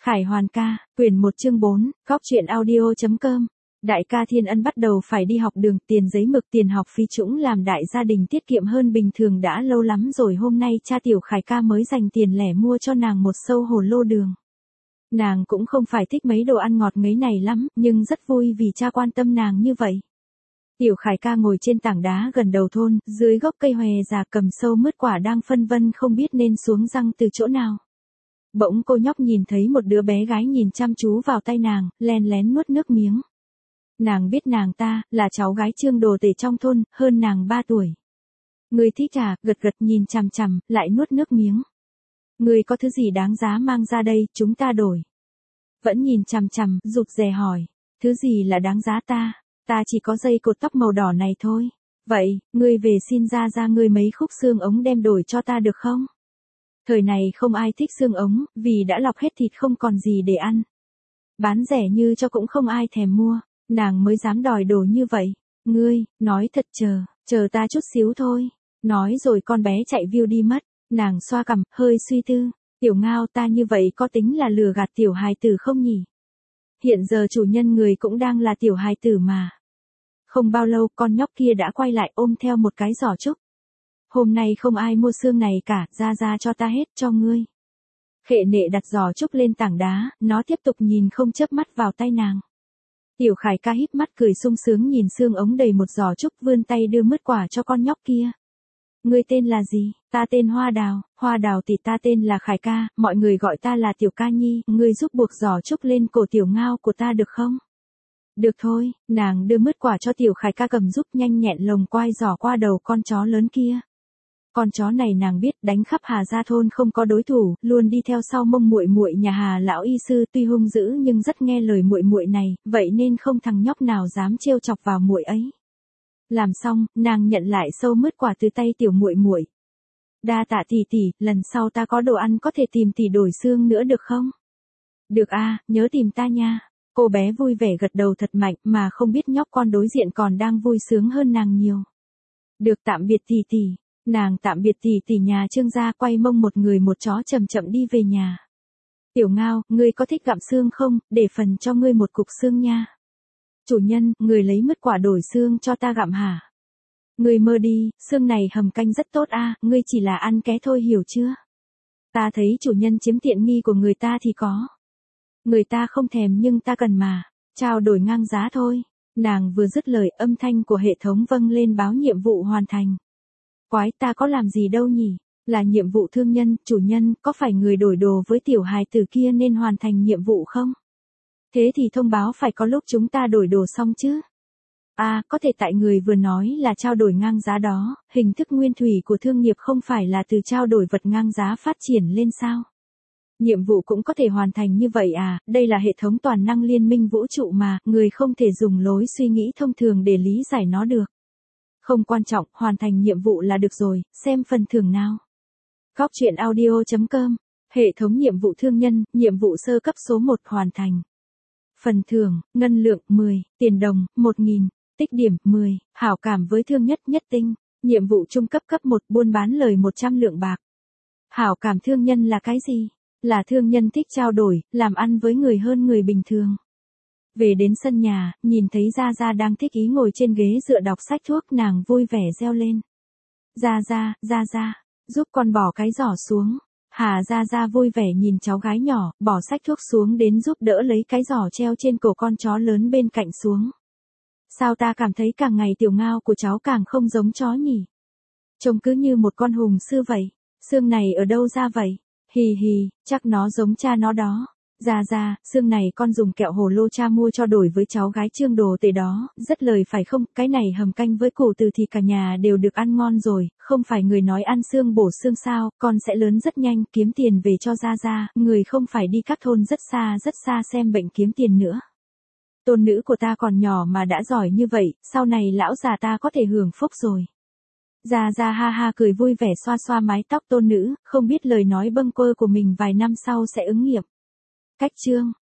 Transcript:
Khải Hoàn ca, quyển 1 chương 4, góc truyện audio.com. Đại ca Thiên Ân bắt đầu phải đi học đường, tiền giấy mực tiền học phí trũng làm đại gia đình tiết kiệm hơn bình thường đã lâu lắm rồi, hôm nay cha Tiểu Khải ca mới dành tiền lẻ mua cho nàng một xâu hồ lô đường. Nàng cũng không phải thích mấy đồ ăn ngọt ngấy này lắm, nhưng rất vui vì cha quan tâm nàng như vậy. Tiểu Khải ca ngồi trên tảng đá gần đầu thôn, dưới gốc cây hòe già cầm sâu mứt quả đang phân vân không biết nên xuống răng từ chỗ nào. Bỗng cô nhóc nhìn thấy một đứa bé gái nhìn chăm chú vào tay nàng, len lén nuốt nước miếng. Nàng biết nàng ta là cháu gái Trương Đồ Tể trong thôn, hơn nàng 3 tuổi. Người thích à, gật gật nhìn chằm chằm, lại nuốt nước miếng. Người có thứ gì đáng giá mang ra đây, chúng ta đổi. Vẫn nhìn chằm chằm, rụt rè hỏi. Thứ gì là đáng giá ta? Ta chỉ có dây cột tóc màu đỏ này thôi. Vậy, ngươi về xin ra ngươi mấy khúc xương ống đem đổi cho ta được không? Thời này không ai thích xương ống, vì đã lọc hết thịt không còn gì để ăn. Bán rẻ như cho cũng không ai thèm mua, nàng mới dám đòi đồ như vậy. Ngươi, nói thật chờ ta chút xíu thôi. Nói rồi con bé chạy view đi mất, nàng xoa cằm, hơi suy tư. Tiểu Ngao, ta như vậy có tính là lừa gạt tiểu hài tử không nhỉ? Hiện giờ chủ nhân người cũng đang là tiểu hài tử mà. Không bao lâu con nhóc kia đã quay lại ôm theo một cái giỏ trúc. Hôm nay không ai mua xương này cả, ra cho ta hết, cho ngươi. Khệ nệ đặt giỏ trúc lên tảng đá, nó tiếp tục nhìn không chớp mắt vào tay nàng. Tiểu Khải ca híp mắt cười sung sướng nhìn xương ống đầy một giỏ trúc, vươn tay đưa mứt quả cho con nhóc kia. Ngươi tên là gì? Ta tên Hoa Đào thì ta tên là Khải ca, mọi người gọi ta là Tiểu Ca Nhi, ngươi giúp buộc giỏ trúc lên cổ Tiểu Ngao của ta được không? Được thôi, nàng đưa mứt quả cho Tiểu Khải ca cầm giúp, nhanh nhẹn lồng quai giỏ qua đầu con chó lớn kia. Con chó này nàng biết đánh khắp Hà Gia thôn không có đối thủ, luôn đi theo sau mông muội muội nhà Hà lão y sư, tuy hung dữ nhưng rất nghe lời muội muội này, vậy nên không thằng nhóc nào dám trêu chọc vào muội ấy. Làm xong, nàng nhận lại sâu mứt quả từ tay tiểu muội muội. Đa tạ tỷ tỷ, lần sau ta có đồ ăn có thể tìm tỷ đổi xương nữa được không? Được a, nhớ tìm ta nha. Cô bé vui vẻ gật đầu thật mạnh mà không biết nhóc con đối diện còn đang vui sướng hơn nàng nhiều. Được, tạm biệt tỷ tỷ. Nàng tạm biệt tỷ nhà Trương gia, quay mông một người một chó chậm chậm đi về nhà. Tiểu Ngao, ngươi có thích gặm xương không, để phần cho ngươi một cục xương nha. Chủ nhân, người lấy mứt quả đổi xương cho ta gặm hả? Ngươi mơ đi, xương này hầm canh rất tốt a, ngươi chỉ là ăn ké thôi hiểu chưa? Ta thấy chủ nhân chiếm tiện nghi của người ta thì có. Người ta không thèm nhưng ta cần mà, trao đổi ngang giá thôi. Nàng vừa dứt lời, âm thanh của hệ thống vang lên báo nhiệm vụ hoàn thành. Quái, ta có làm gì đâu nhỉ? Là nhiệm vụ thương nhân, chủ nhân, có phải người đổi đồ với tiểu hài tử kia nên hoàn thành nhiệm vụ không? Thế thì thông báo phải có lúc chúng ta đổi đồ xong chứ? À, có thể tại người vừa nói là trao đổi ngang giá đó, hình thức nguyên thủy của thương nghiệp không phải là từ trao đổi vật ngang giá phát triển lên sao? Nhiệm vụ cũng có thể hoàn thành như vậy à, đây là hệ thống toàn năng liên minh vũ trụ mà, người không thể dùng lối suy nghĩ thông thường để lý giải nó được. Không quan trọng, hoàn thành nhiệm vụ là được rồi, xem phần thưởng nào. Góc truyện audio.com, hệ thống nhiệm vụ thương nhân, nhiệm vụ sơ cấp số 1 hoàn thành. Phần thưởng, ngân lượng 10, tiền đồng 1.000, tích điểm 10, hảo cảm với thương nhất tinh, nhiệm vụ trung cấp cấp 1 buôn bán lời 100 lượng bạc. Hảo cảm thương nhân là cái gì? Là thương nhân thích trao đổi, làm ăn với người hơn người bình thường. Về đến sân nhà, nhìn thấy Gia đang thích ý ngồi trên ghế dựa đọc sách thuốc, nàng vui vẻ reo lên. Gia, giúp con bỏ cái giỏ xuống. Gia vui vẻ nhìn cháu gái nhỏ, bỏ sách thuốc xuống đến giúp đỡ lấy cái giỏ treo trên cổ con chó lớn bên cạnh xuống. Sao ta cảm thấy càng ngày Tiểu Ngao của cháu càng không giống chó nhỉ? Trông cứ như một con hùng sư vậy. Xương này ở đâu ra vậy? Hì, chắc nó giống cha nó đó. Gia, xương này con dùng kẹo hồ lô cha mua cho đổi với cháu gái Trương Đồ Tể đó, rất lời phải không, cái này hầm canh với củ từ thì cả nhà đều được ăn ngon rồi, không phải người nói ăn xương bổ xương sao, con sẽ lớn rất nhanh, kiếm tiền về cho Gia, người không phải đi các thôn rất xa xem bệnh kiếm tiền nữa. Tôn nữ của ta còn nhỏ mà đã giỏi như vậy, sau này lão già ta có thể hưởng phúc rồi. Gia ha cười vui vẻ xoa mái tóc tôn nữ, không biết lời nói bâng quơ của mình vài năm sau sẽ ứng nghiệm. Cách chương